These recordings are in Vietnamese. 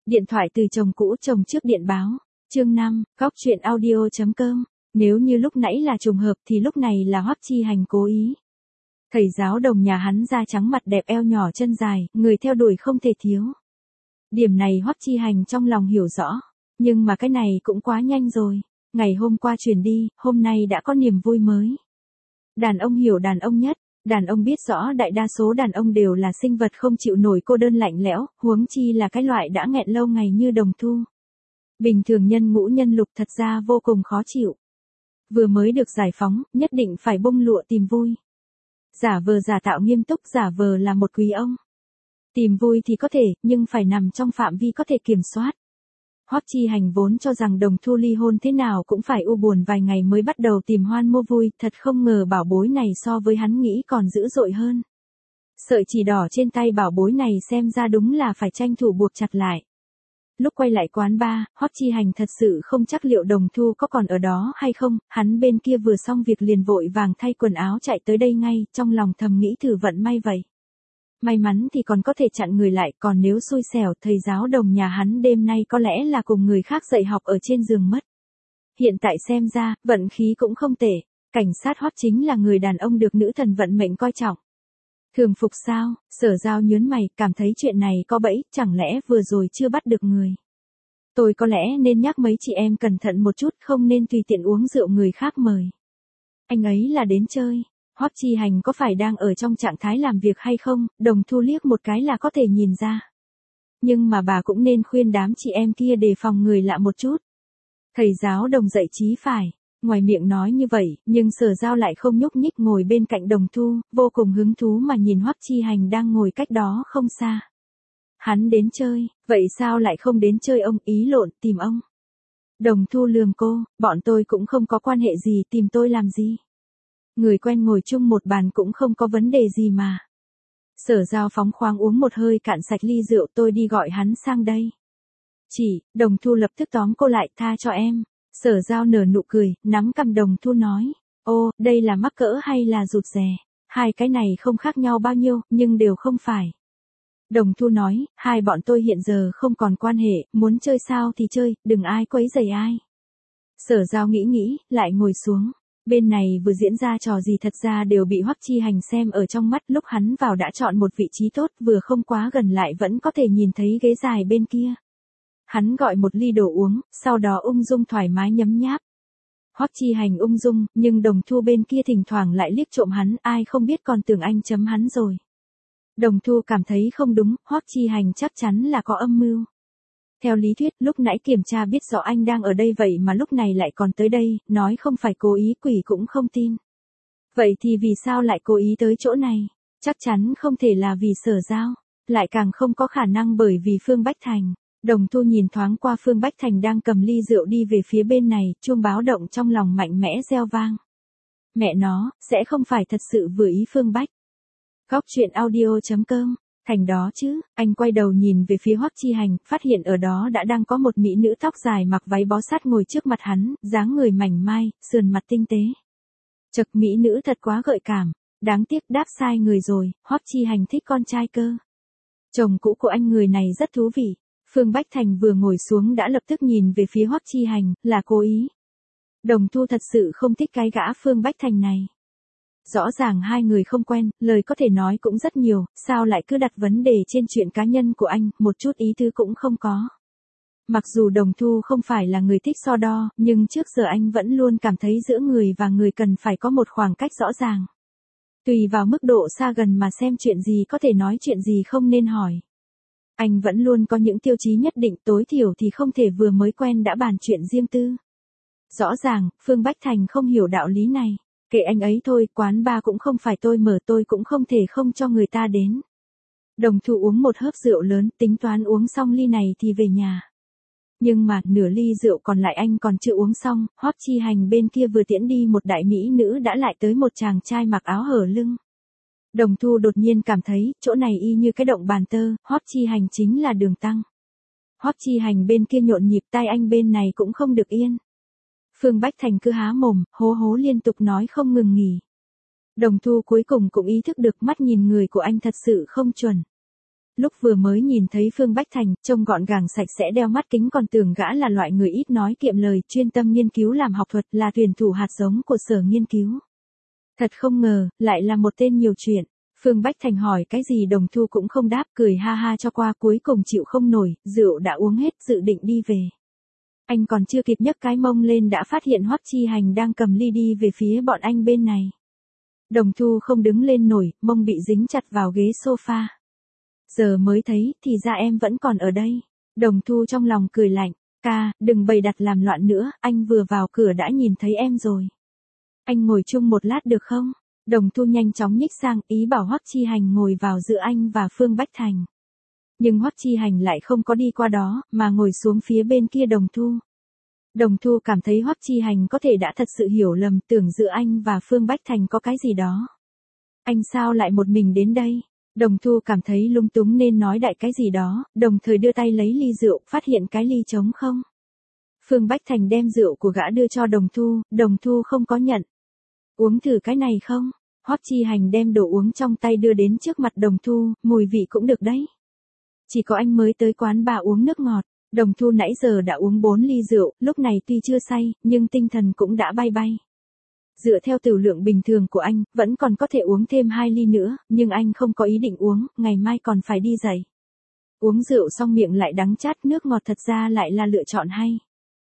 Điện thoại từ chồng cũ chồng trước điện báo. Chương 5, góc chuyện audio.com. Nếu như lúc nãy là trùng hợp thì lúc này là Hoắc Chi Hành cố ý. Thầy giáo đồng nhà hắn da trắng mặt đẹp eo nhỏ chân dài, người theo đuổi không thể thiếu. Điểm này Hoắc Chi Hành trong lòng hiểu rõ. Nhưng mà cái này cũng quá nhanh rồi. Ngày hôm qua chuyển đi, hôm nay đã có niềm vui mới. Đàn ông hiểu đàn ông nhất. Đàn ông biết rõ đại đa số đàn ông đều là sinh vật không chịu nổi cô đơn lạnh lẽo, huống chi là cái loại đã nghẹn lâu ngày như Đồng Thu. Bình thường nhân ngũ nhân lục thật ra vô cùng khó chịu. Vừa mới được giải phóng, nhất định phải bông lụa tìm vui. Giả vờ giả tạo nghiêm túc, giả vờ là một quý ông. Tìm vui thì có thể, nhưng phải nằm trong phạm vi có thể kiểm soát. Hoắc Chi Hành vốn cho rằng Đồng Thu ly hôn thế nào cũng phải u buồn vài ngày mới bắt đầu tìm hoan mua vui, thật không ngờ bảo bối này so với hắn nghĩ còn dữ dội hơn. Sợi chỉ đỏ trên tay bảo bối này xem ra đúng là phải tranh thủ buộc chặt lại. Lúc quay lại quán bar, Hoắc Chi Hành thật sự không chắc liệu Đồng Thu có còn ở đó hay không, hắn bên kia vừa xong việc liền vội vàng thay quần áo chạy tới đây ngay, trong lòng thầm nghĩ thử vận may vậy. May mắn thì còn có thể chặn người lại, còn nếu xui xẻo thầy giáo đồng nhà hắn đêm nay có lẽ là cùng người khác dạy học ở trên giường mất. Hiện tại xem ra, vận khí cũng không tệ, cảnh sát Hoắc chính là người đàn ông được nữ thần vận mệnh coi trọng. Thường phục sao? Sở Giao nhớn mày, cảm thấy chuyện này có bẫy, chẳng lẽ vừa rồi chưa bắt được người. Tôi có lẽ nên nhắc mấy chị em cẩn thận một chút, không nên tùy tiện uống rượu người khác mời. Anh ấy là đến chơi. Hoắc Chi Hành có phải đang ở trong trạng thái làm việc hay không, Đồng Thu liếc một cái là có thể nhìn ra. Nhưng mà bà cũng nên khuyên đám chị em kia đề phòng người lạ một chút. Thầy giáo Đồng dạy chí phải, ngoài miệng nói như vậy, nhưng Sở Giao lại không nhúc nhích ngồi bên cạnh Đồng Thu, vô cùng hứng thú mà nhìn Hoắc Chi Hành đang ngồi cách đó không xa. Hắn đến chơi, vậy sao lại không đến chơi ông, ý lộn, tìm ông. Đồng Thu lườm cô, bọn tôi cũng không có quan hệ gì, tìm tôi làm gì. Người quen ngồi chung một bàn cũng không có vấn đề gì mà. Sở Giao phóng khoáng uống một hơi cạn sạch ly rượu, tôi đi gọi hắn sang đây. Đồng Thu lập tức tóm cô lại, tha cho em. Sở Giao nở nụ cười, nắm cằm Đồng Thu nói, ô, đây là mắc cỡ hay là rụt rè? Hai cái này không khác nhau bao nhiêu, nhưng đều không phải. Đồng Thu nói, hai bọn tôi hiện giờ không còn quan hệ, muốn chơi sao thì chơi, đừng ai quấy rầy ai. Sở Giao nghĩ, lại ngồi xuống. Bên này vừa diễn ra trò gì thật ra đều bị Hoắc Chi Hành xem ở trong mắt, lúc hắn vào đã chọn một vị trí tốt, vừa không quá gần lại vẫn có thể nhìn thấy ghế dài bên kia. Hắn gọi một ly đồ uống, sau đó ung dung thoải mái nhấm nháp. Hoắc Chi Hành ung dung, nhưng Đồng Thu bên kia thỉnh thoảng lại liếc trộm hắn, ai không biết còn tưởng anh chấm hắn rồi. Đồng Thu cảm thấy không đúng, Hoắc Chi Hành chắc chắn là có âm mưu. Theo lý thuyết, lúc nãy kiểm tra biết rõ anh đang ở đây vậy mà lúc này lại còn tới đây, nói không phải cố ý quỷ cũng không tin. Vậy thì vì sao lại cố ý tới chỗ này? Chắc chắn không thể là vì Sở Giao, lại càng không có khả năng bởi vì Phương Bách Thành. Đồng Thu nhìn thoáng qua Phương Bách Thành đang cầm ly rượu đi về phía bên này, chuông báo động trong lòng mạnh mẽ reo vang. Mẹ nó, sẽ không phải thật sự vừa ý Phương Bách. Góc chuyện audio.com. Thành đó chứ, anh quay đầu nhìn về phía Hoắc Chi Hành, phát hiện ở đó đã đang có một mỹ nữ tóc dài mặc váy bó sát ngồi trước mặt hắn, dáng người mảnh mai, sườn mặt tinh tế. Chật, mỹ nữ thật quá gợi cảm, đáng tiếc đáp sai người rồi, Hoắc Chi Hành thích con trai cơ. Chồng cũ của anh người này rất thú vị. Phương Bách Thành vừa ngồi xuống đã lập tức nhìn về phía Hoắc Chi Hành, là cố ý. Đồng Thu thật sự không thích cái gã Phương Bách Thành này. Rõ ràng hai người không quen, lời có thể nói cũng rất nhiều, sao lại cứ đặt vấn đề trên chuyện cá nhân của anh, một chút ý tứ cũng không có. Mặc dù Đồng Thu không phải là người thích so đo, nhưng trước giờ anh vẫn luôn cảm thấy giữa người và người cần phải có một khoảng cách rõ ràng. Tùy vào mức độ xa gần mà xem chuyện gì có thể nói, chuyện gì không nên hỏi. Anh vẫn luôn có những tiêu chí nhất định, tối thiểu thì không thể vừa mới quen đã bàn chuyện riêng tư. Rõ ràng, Phương Bách Thành không hiểu đạo lý này. Kệ anh ấy thôi, quán bar cũng không phải tôi mở, tôi cũng không thể không cho người ta đến. Đồng Thu uống một hớp rượu lớn, tính toán uống xong ly này thì về nhà. Nhưng mà, nửa ly rượu còn lại anh còn chưa uống xong, Hoắc Chi Hành bên kia vừa tiễn đi một đại mỹ nữ đã lại tới một chàng trai mặc áo hở lưng. Đồng Thu đột nhiên cảm thấy, chỗ này y như cái động bàn tơ, Hoắc Chi Hành chính là đường tăng. Hoắc Chi Hành bên kia nhộn nhịp, tai anh bên này cũng không được yên. Phương Bách Thành cứ há mồm, hố hố liên tục nói không ngừng nghỉ. Đồng Thu cuối cùng cũng ý thức được, mắt nhìn người của anh thật sự không chuẩn. Lúc vừa mới nhìn thấy Phương Bách Thành, trông gọn gàng sạch sẽ đeo mắt kính còn tưởng gã là loại người ít nói kiệm lời, chuyên tâm nghiên cứu làm học thuật, là tuyển thủ hạt giống của sở nghiên cứu. Thật không ngờ, lại là một tên nhiều chuyện. Phương Bách Thành hỏi cái gì Đồng Thu cũng không đáp, cười ha ha cho qua, cuối cùng chịu không nổi, rượu đã uống hết, dự định đi về. Anh còn chưa kịp nhấc cái mông lên đã phát hiện Hoắc Chi Hành đang cầm ly đi về phía bọn anh bên này. Đồng Thu không đứng lên nổi, mông bị dính chặt vào ghế sofa. Giờ mới thấy, thì ra em vẫn còn ở đây. Đồng Thu trong lòng cười lạnh, ca, đừng bày đặt làm loạn nữa, anh vừa vào cửa đã nhìn thấy em rồi. Anh ngồi chung một lát được không? Đồng Thu nhanh chóng nhích sang, ý bảo Hoắc Chi Hành ngồi vào giữa anh và Phương Bách Thành. Nhưng Hoắc Chi Hành lại không có đi qua đó, mà ngồi xuống phía bên kia Đồng Thu. Đồng Thu cảm thấy Hoắc Chi Hành có thể đã thật sự hiểu lầm, tưởng giữa anh và Phương Bách Thành có cái gì đó. Anh sao lại một mình đến đây? Đồng Thu cảm thấy lung túng nên nói đại cái gì đó, đồng thời đưa tay lấy ly rượu, phát hiện cái ly trống không. Phương Bách Thành đem rượu của gã đưa cho Đồng Thu không có nhận. Uống thử cái này không? Hoắc Chi Hành đem đồ uống trong tay đưa đến trước mặt Đồng Thu, mùi vị cũng được đấy. Chỉ có anh mới tới quán bà uống nước ngọt. Đồng Thu nãy giờ đã uống 4 ly rượu, lúc này tuy chưa say, nhưng tinh thần cũng đã bay bay. Dựa theo tửu lượng bình thường của anh, vẫn còn có thể uống thêm 2 ly nữa, nhưng anh không có ý định uống, ngày mai còn phải đi dạy. Uống rượu xong miệng lại đắng chát, nước ngọt thật ra lại là lựa chọn hay.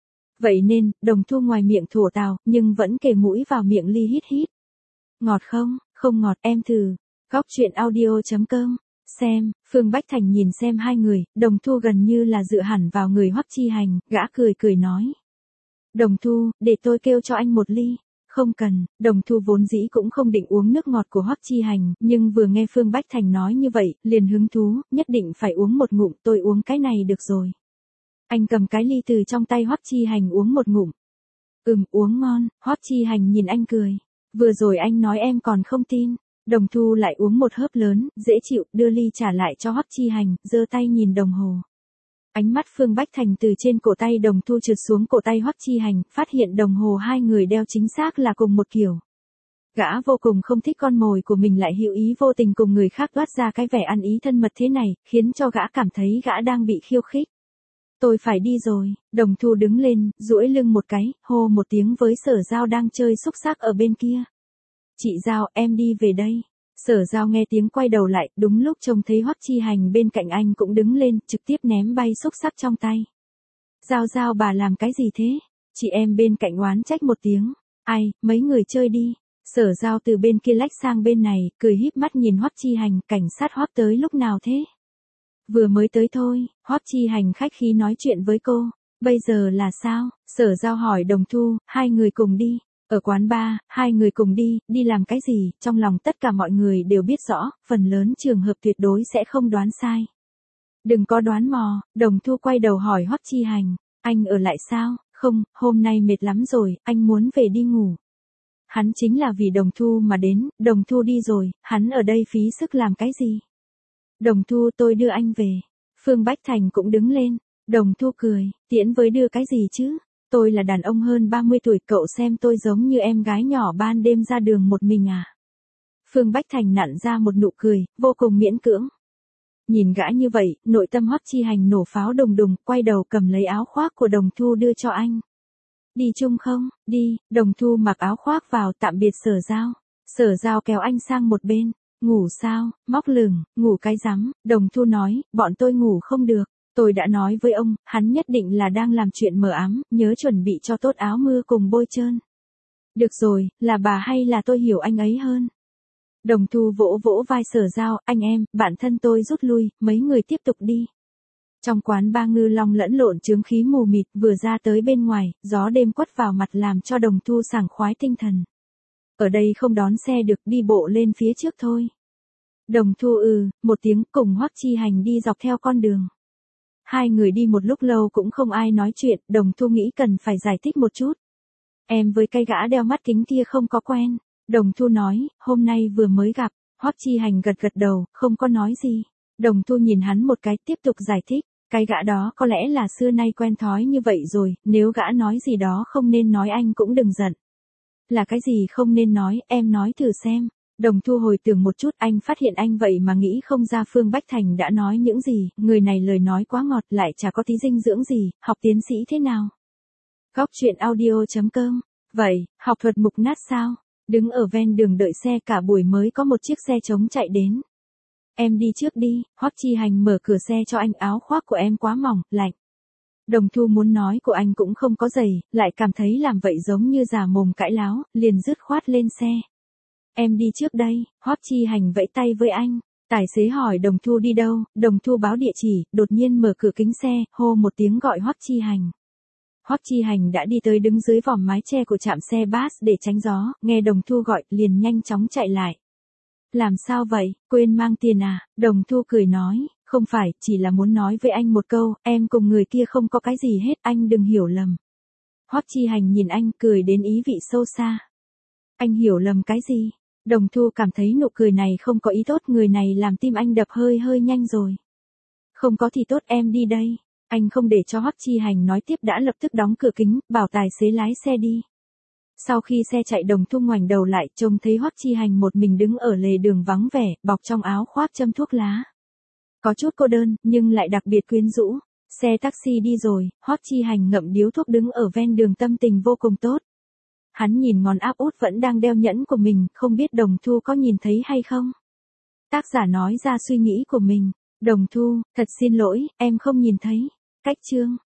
Vậy nên, Đồng Thu ngoài miệng thổ tào, nhưng vẫn kề mũi vào miệng ly hít hít. Ngọt không? Không ngọt, em thử. Góc truyện audio.com. Xem, Phương Bách Thành nhìn xem hai người, Đồng Thu gần như là dựa hẳn vào người Hoắc Chi Hành, gã cười cười nói. Đồng Thu, để tôi kêu cho anh một ly. Không cần, Đồng Thu vốn dĩ cũng không định uống nước ngọt của Hoắc Chi Hành, nhưng vừa nghe Phương Bách Thành nói như vậy, liền hứng thú, nhất định phải uống một ngụm, tôi uống cái này được rồi. Anh cầm cái ly từ trong tay Hoắc Chi Hành uống một ngụm. Uống ngon, Hoắc Chi Hành nhìn anh cười. Vừa rồi anh nói em còn không tin. Đồng Thu lại uống một hớp lớn, dễ chịu, đưa ly trả lại cho Hoắc Chi Hành, giơ tay nhìn đồng hồ. Ánh mắt Phương Bách Thành từ trên cổ tay Đồng Thu trượt xuống cổ tay Hoắc Chi Hành, phát hiện đồng hồ hai người đeo chính xác là cùng một kiểu. Gã vô cùng không thích con mồi của mình lại hữu ý vô tình cùng người khác toát ra cái vẻ ăn ý thân mật thế này, khiến cho gã cảm thấy gã đang bị khiêu khích. Tôi phải đi rồi, Đồng Thu đứng lên, duỗi lưng một cái, hô một tiếng với Sở Giao đang chơi xúc xắc ở bên kia. Chị Giao, em đi về đây. Sở Giao nghe tiếng quay đầu lại, đúng lúc trông thấy Hoắc Chi Hành bên cạnh anh cũng đứng lên, trực tiếp ném bay xúc xắc trong tay. Giao bà làm cái gì thế? Chị em bên cạnh oán trách một tiếng. Ai, mấy người chơi đi. Sở Giao từ bên kia lách sang bên này, cười híp mắt nhìn Hoắc Chi Hành, cảnh sát Hoắc tới lúc nào thế? Vừa mới tới thôi, Hoắc Chi Hành khách khí nói chuyện với cô. Bây giờ là sao? Sở Giao hỏi Đồng Thu, hai người cùng đi. Ở quán bar, hai người cùng đi làm cái gì, trong lòng tất cả mọi người đều biết rõ, phần lớn trường hợp tuyệt đối sẽ không đoán sai. Đừng có đoán mò, Đồng Thu quay đầu hỏi Hoắc Chi Hành, anh ở lại sao? Không, hôm nay mệt lắm rồi, anh muốn về đi ngủ. Hắn chính là vì Đồng Thu mà đến, Đồng Thu đi rồi, hắn ở đây phí sức làm cái gì? Đồng Thu, tôi đưa anh về. Phương Bách Thành cũng đứng lên. Đồng Thu cười, tiễn với đưa cái gì chứ? Tôi là đàn ông hơn 30 tuổi, cậu xem tôi giống như em gái nhỏ ban đêm ra đường một mình à? Phương Bách Thành nặn ra một nụ cười, vô cùng miễn cưỡng. Nhìn gã như vậy, nội tâm Hoắc Chi Hành nổ pháo đùng đùng, quay đầu cầm lấy áo khoác của Đồng Thu đưa cho anh. Đi chung không? Đi. Đồng Thu mặc áo khoác vào, tạm biệt Sở Giao. Sở Giao kéo anh sang một bên. Ngủ sao? Móc lửng, ngủ cái rắm. Đồng Thu nói, bọn tôi ngủ không được. Tôi đã nói với ông, hắn nhất định là đang làm chuyện mờ ám, nhớ chuẩn bị cho tốt áo mưa cùng bôi trơn. Được rồi, là bà hay là tôi hiểu anh ấy hơn. Đồng Thu vỗ vỗ vai Sở Giao, anh em, bạn thân tôi rút lui, mấy người tiếp tục đi. Trong quán ba Ngư Long lẫn lộn chướng khí mù mịt, vừa ra tới bên ngoài, gió đêm quất vào mặt làm cho Đồng Thu sảng khoái tinh thần. Ở đây không đón xe được, đi bộ lên phía trước thôi. Đồng Thu một tiếng, cùng Hoắc Chi Hành đi dọc theo con đường. Hai người đi một lúc lâu cũng không ai nói chuyện, Đồng Thu nghĩ cần phải giải thích một chút. Em với cái gã đeo mắt kính kia không có quen. Đồng Thu nói, hôm nay vừa mới gặp. Hoắc Chi Hành gật gật đầu, không có nói gì. Đồng Thu nhìn hắn một cái, tiếp tục giải thích. Cái gã đó có lẽ là xưa nay quen thói như vậy rồi, nếu gã nói gì đó không nên nói anh cũng đừng giận. Là cái gì không nên nói, em nói thử xem. Đồng Thu hồi tưởng một chút, anh phát hiện anh vậy mà nghĩ không ra Phương Bách Thành đã nói những gì, người này lời nói quá ngọt lại chả có tí dinh dưỡng gì, học tiến sĩ thế nào? Góc truyện audio.com. Vậy, học thuật mục nát sao? Đứng ở ven đường đợi xe cả buổi mới có một chiếc xe trống chạy đến. Em đi trước đi, Hoắc Chi Hành mở cửa xe cho anh, áo khoác của em quá mỏng, lạnh. Đồng Thu muốn nói của anh cũng không có giày, lại cảm thấy làm vậy giống như giả mồm cãi láo, liền dứt khoát lên xe. Em đi trước đây, Hoắc Chi Hành vẫy tay với anh. Tài xế hỏi Đồng Thu đi đâu, Đồng Thu báo địa chỉ, đột nhiên mở cửa kính xe, hô một tiếng gọi Hoắc Chi Hành. Hoắc Chi Hành đã đi tới đứng dưới vòm mái che của trạm xe bus để tránh gió, nghe Đồng Thu gọi, liền nhanh chóng chạy lại. Làm sao vậy, quên mang tiền à? Đồng Thu cười nói, không phải, chỉ là muốn nói với anh một câu, em cùng người kia không có cái gì hết, anh đừng hiểu lầm. Hoắc Chi Hành nhìn anh, cười đến ý vị sâu xa. Anh hiểu lầm cái gì? Đồng Thu cảm thấy nụ cười này không có ý tốt, người này làm tim anh đập hơi nhanh rồi. Không có thì tốt, em đi đây. Anh không để cho Hoắc Chi Hành nói tiếp đã lập tức đóng cửa kính, bảo tài xế lái xe đi. Sau khi xe chạy, Đồng Thu ngoảnh đầu lại, trông thấy Hoắc Chi Hành một mình đứng ở lề đường vắng vẻ, bọc trong áo khoác châm thuốc lá. Có chút cô đơn, nhưng lại đặc biệt quyến rũ. Xe taxi đi rồi, Hoắc Chi Hành ngậm điếu thuốc đứng ở ven đường, tâm tình vô cùng tốt. Hắn nhìn ngón áp út vẫn đang đeo nhẫn của mình, không biết Đồng Thu có nhìn thấy hay không? Tác giả nói ra suy nghĩ của mình. Đồng Thu, thật xin lỗi, em không nhìn thấy. Cách chương.